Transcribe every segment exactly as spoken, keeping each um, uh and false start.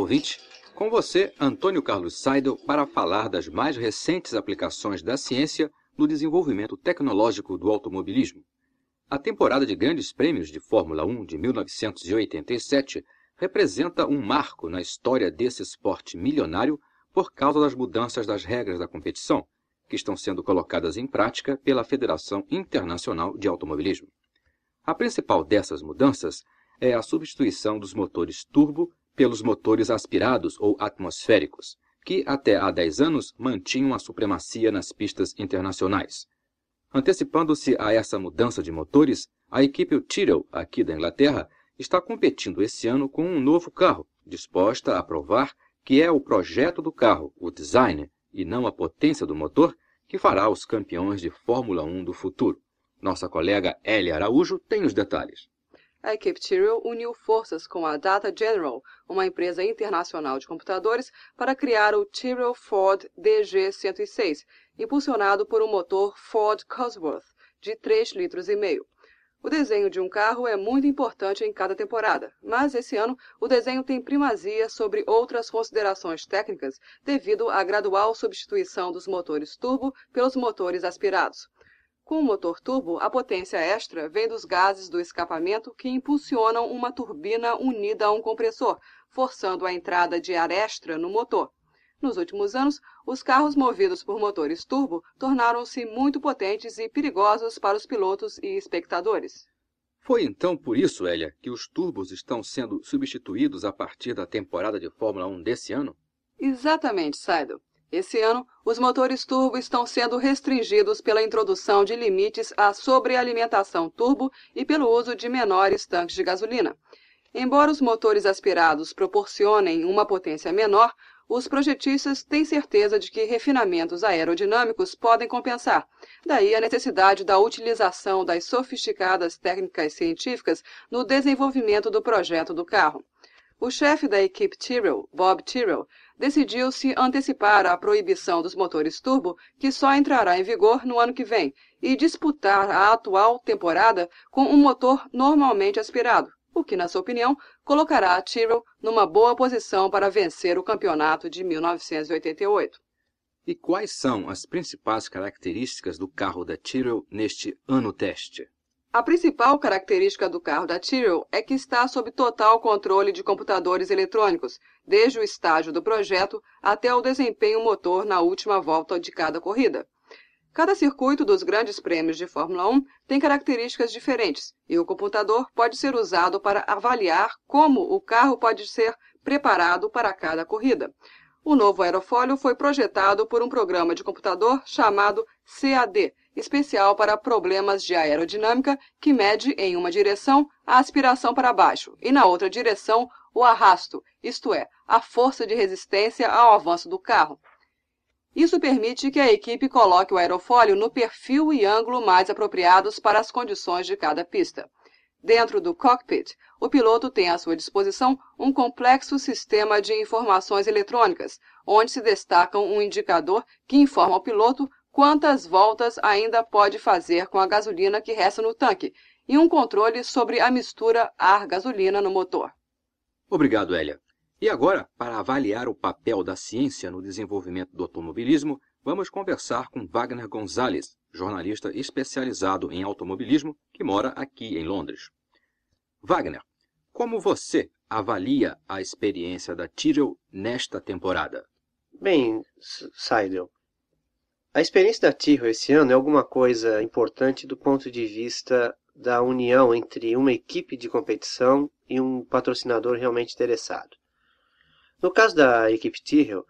ouvinte. Com você, Antônio Carlos Seidel, para falar das mais recentes aplicações da ciência no desenvolvimento tecnológico do automobilismo. A temporada de grandes prêmios de Fórmula um de mil novecentos e oitenta e sete representa um marco na história desse esporte milionário por causa das mudanças das regras da competição, que estão sendo colocadas em prática pela Federação Internacional de Automobilismo. A principal dessas mudanças é a substituição dos motores turbo pelos motores aspirados ou atmosféricos, que até há dez anos mantinham a supremacia nas pistas internacionais. Antecipando-se a essa mudança de motores, a equipe Tyrrell, aqui da Inglaterra, está competindo esse ano com um novo carro, disposta a provar que é o projeto do carro, o design, e não a potência do motor, que fará os campeões de Fórmula um do futuro. Nossa colega Hélia Araújo tem os detalhes. A equipe Tyrrell uniu forças com a Data General, uma empresa internacional de computadores, para criar o Tyrrell Ford D G cento e seis, impulsionado por um motor Ford Cosworth de três litros e meio. O desenho de um carro é muito importante em cada temporada, mas esse ano o desenho tem primazia sobre outras considerações técnicas devido à gradual substituição dos motores turbo pelos motores aspirados. Com o motor turbo, a potência extra vem dos gases do escapamento que impulsionam uma turbina unida a um compressor, forçando a entrada de ar extra no motor. Nos últimos anos, os carros movidos por motores turbo tornaram-se muito potentes e perigosos para os pilotos e espectadores. Foi então por isso, Hélia, que os turbos estão sendo substituídos a partir da temporada de Fórmula um desse ano? Exatamente, Seidel. Esse ano, os motores turbo estão sendo restringidos pela introdução de limites à sobrealimentação turbo e pelo uso de menores tanques de gasolina. Embora os motores aspirados proporcionem uma potência menor, os projetistas têm certeza de que refinamentos aerodinâmicos podem compensar. Daí a necessidade da utilização das sofisticadas técnicas científicas no desenvolvimento do projeto do carro. O chefe da equipe Tyrrell, Bob Tyrrell, decidiu se antecipar à proibição dos motores turbo, que só entrará em vigor no ano que vem, e disputar a atual temporada com um motor normalmente aspirado, o que, na sua opinião, colocará a Tyrrell numa boa posição para vencer o campeonato de mil novecentos e oitenta e oito. E quais são as principais características do carro da Tyrrell neste ano teste? A principal característica do carro da Tyrrell é que está sob total controle de computadores eletrônicos, desde o estágio do projeto até o desempenho motor na última volta de cada corrida. Cada circuito dos grandes prêmios de Fórmula um tem características diferentes, e o computador pode ser usado para avaliar como o carro pode ser preparado para cada corrida. O novo aerofólio foi projetado por um programa de computador chamado C A D, especial para problemas de aerodinâmica, que mede em uma direção a aspiração para baixo e na outra direção o arrasto, isto é, a força de resistência ao avanço do carro. Isso permite que a equipe coloque o aerofólio no perfil e ângulo mais apropriados para as condições de cada pista. Dentro do cockpit, o piloto tem à sua disposição um complexo sistema de informações eletrônicas, onde se destacam um indicador que informa ao piloto quantas voltas ainda pode fazer com a gasolina que resta no tanque e um controle sobre a mistura ar-gasolina no motor. Obrigado, Hélia. E agora, para avaliar o papel da ciência no desenvolvimento do automobilismo, vamos conversar com Wagner Gonzalez, jornalista especializado em automobilismo que mora aqui em Londres. Wagner, como você avalia a experiência da Tyrrell nesta temporada? Bem, Seidel, a experiência da Tyrrell esse ano é alguma coisa importante do ponto de vista da união entre uma equipe de competição e um patrocinador realmente interessado. No caso da equipe Tyrrell,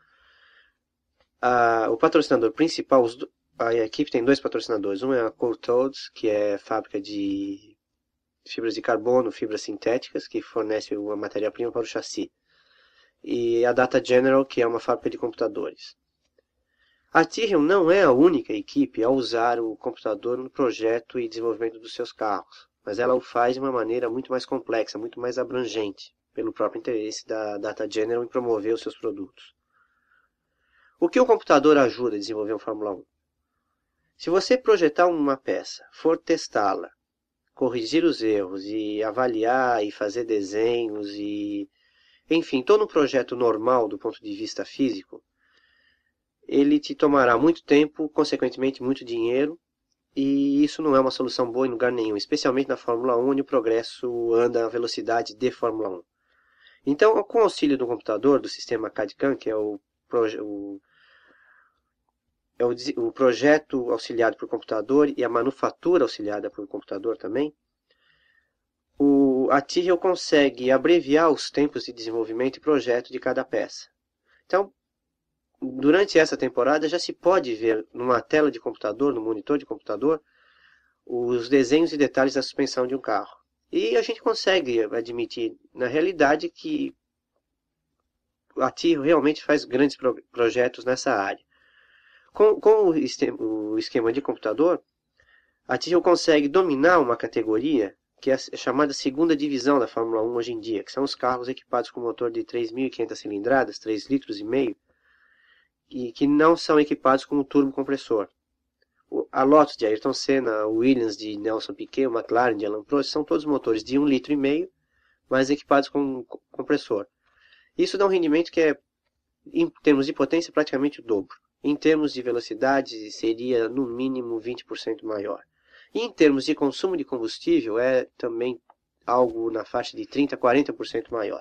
a, o patrocinador principal, os, a equipe tem dois patrocinadores. Um é a Courtaulds, que é fábrica de fibras de carbono, fibras sintéticas, que fornece uma matéria-prima para o chassi. E a Data General, que é uma fábrica de computadores. A Tyrrell não é a única equipe a usar o computador no projeto e desenvolvimento dos seus carros, mas ela o faz de uma maneira muito mais complexa, muito mais abrangente, pelo próprio interesse da Data General em promover os seus produtos. O que o computador ajuda a desenvolver um Fórmula um? Se você projetar uma peça, for testá-la, corrigir os erros e avaliar e fazer desenhos e Enfim, todo um projeto normal do ponto de vista físico, ele te tomará muito tempo, consequentemente muito dinheiro, e isso não é uma solução boa em lugar nenhum, especialmente na Fórmula um, onde o progresso anda à velocidade de Fórmula um. Então, com o auxílio do computador, do sistema C A D-C A M, que é o, o, é o, o projeto auxiliado por computador e a manufatura auxiliada por computador também, o, a Tyrrell consegue abreviar os tempos de desenvolvimento e projeto de cada peça. Então, durante essa temporada já se pode ver numa tela de computador, no monitor de computador, os desenhos e detalhes da suspensão de um carro. E a gente consegue admitir, na realidade, que a Tyrrell realmente faz grandes pro projetos nessa área. Com, com o, o esquema de computador, a Tyrrell consegue dominar uma categoria que é a chamada segunda divisão da Fórmula um hoje em dia, que são os carros equipados com motor de três mil e quinhentas cilindradas, três litros e meio, e que não são equipados com o turbo compressor. A Lotus de Ayrton Senna, a Williams de Nelson Piquet, o McLaren de Alain Prost, são todos motores de um litro e meio, mas equipados com compressor. Isso dá um rendimento que é, em termos de potência, praticamente o dobro. Em termos de velocidade, seria no mínimo vinte por cento maior. E em termos de consumo de combustível, é também algo na faixa de trinta a quarenta por cento maior.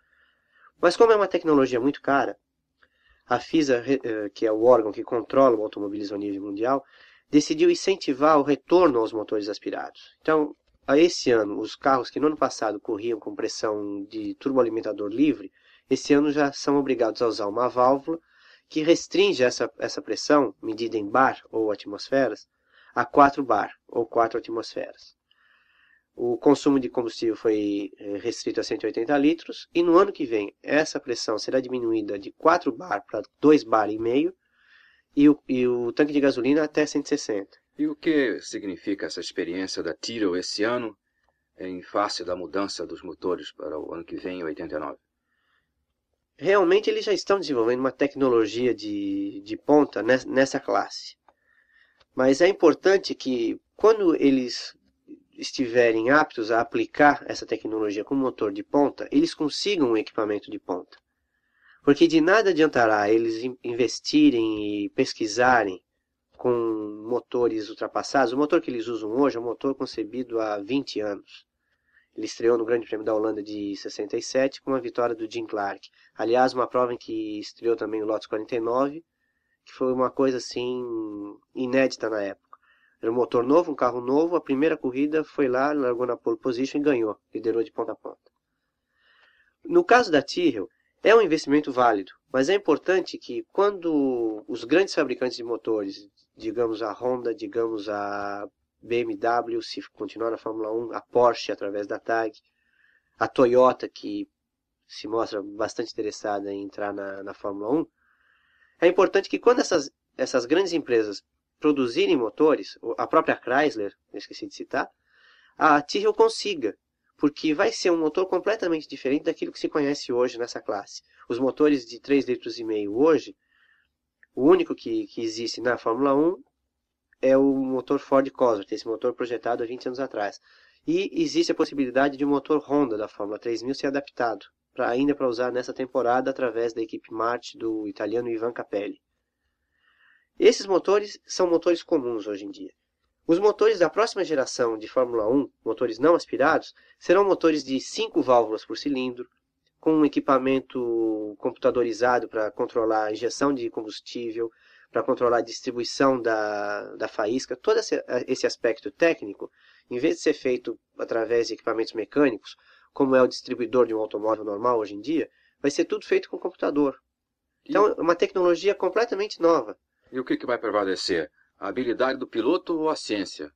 Mas como é uma tecnologia muito cara, a FISA, que é o órgão que controla o automobilismo a nível mundial, decidiu incentivar o retorno aos motores aspirados. Então, a esse ano, os carros que no ano passado corriam com pressão de turboalimentador livre, esse ano já são obrigados a usar uma válvula que restringe essa, essa pressão, medida em bar ou atmosferas, a quatro bar ou quatro atmosferas. O consumo de combustível foi restrito a cento e oitenta litros e no ano que vem essa pressão será diminuída de quatro bar para dois bar e meio e o, e o tanque de gasolina até cento e sessenta. E o que significa essa experiência da Tyrrell esse ano em face da mudança dos motores para o ano que vem, oitenta e nove? Realmente eles já estão desenvolvendo uma tecnologia de, de ponta nessa classe. Mas é importante que quando eles estiverem aptos a aplicar essa tecnologia com motor de ponta, eles consigam um equipamento de ponta. Porque de nada adiantará eles investirem e pesquisarem com motores ultrapassados. O motor que eles usam hoje é um motor concebido há vinte anos. Ele estreou no Grande Prêmio da Holanda de sessenta e sete com a vitória do Jim Clark. Aliás, uma prova em que estreou também o Lotus quarenta e nove, que foi uma coisa assim inédita na época. Era um motor novo, um carro novo, a primeira corrida foi lá, largou na pole position e ganhou, liderou de ponta a ponta. No caso da Tyrrell, é um investimento válido, mas é importante que quando os grandes fabricantes de motores, digamos a Honda, digamos a B M W, se continuar na Fórmula um, a Porsche através da T A G, a Toyota, que se mostra bastante interessada em entrar na, na Fórmula um, é importante que quando essas, essas grandes empresas produzirem motores, a própria Chrysler, eu esqueci de citar, a Tyrrell consiga, porque vai ser um motor completamente diferente daquilo que se conhece hoje nessa classe. Os motores de três litros e meio hoje, o único que, que existe na Fórmula um é o motor Ford Cosworth, esse motor projetado há vinte anos atrás. E existe a possibilidade de um motor Honda da Fórmula três mil ser adaptado, pra, ainda para usar nessa temporada através da equipe March do italiano Ivan Capelli. Esses motores são motores comuns hoje em dia. Os motores da próxima geração de Fórmula um, motores não aspirados, serão motores de cinco válvulas por cilindro, com um equipamento computadorizado para controlar a injeção de combustível, para controlar a distribuição da, da faísca. Todo esse, esse aspecto técnico, em vez de ser feito através de equipamentos mecânicos, como é o distribuidor de um automóvel normal hoje em dia, vai ser tudo feito com computador. Então, é uma tecnologia completamente nova. E o que, que vai prevalecer? A habilidade do piloto ou a ciência?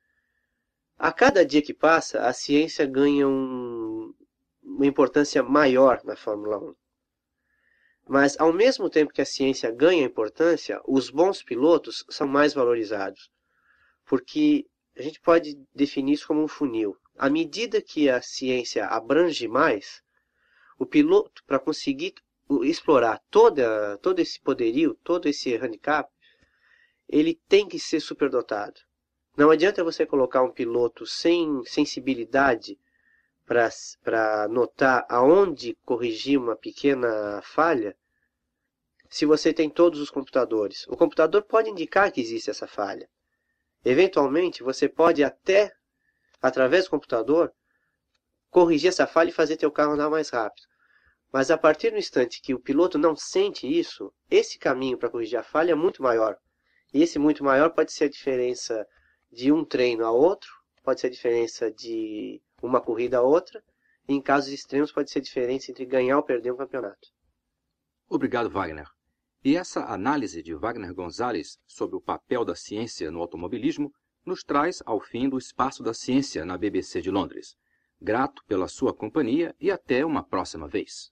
A cada dia que passa, a ciência ganha um, uma importância maior na Fórmula um. Mas, ao mesmo tempo que a ciência ganha importância, os bons pilotos são mais valorizados. Porque a gente pode definir isso como um funil. À medida que a ciência abrange mais, o piloto, para conseguir explorar toda, todo esse poderio, todo esse handicap, ele tem que ser superdotado. Não adianta você colocar um piloto sem sensibilidade para notar aonde corrigir uma pequena falha, se você tem todos os computadores. O computador pode indicar que existe essa falha. Eventualmente, você pode até, através do computador, corrigir essa falha e fazer teu carro andar mais rápido. Mas a partir do instante que o piloto não sente isso, esse caminho para corrigir a falha é muito maior. E esse muito maior pode ser a diferença de um treino a outro, pode ser a diferença de uma corrida a outra, e em casos extremos pode ser a diferença entre ganhar ou perder um campeonato. Obrigado, Wagner. E essa análise de Wagner Gonzalez sobre o papel da ciência no automobilismo nos traz ao fim do Espaço da Ciência na B B C de Londres. Grato pela sua companhia e até uma próxima vez.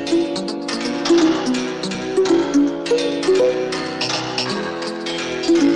Thank you.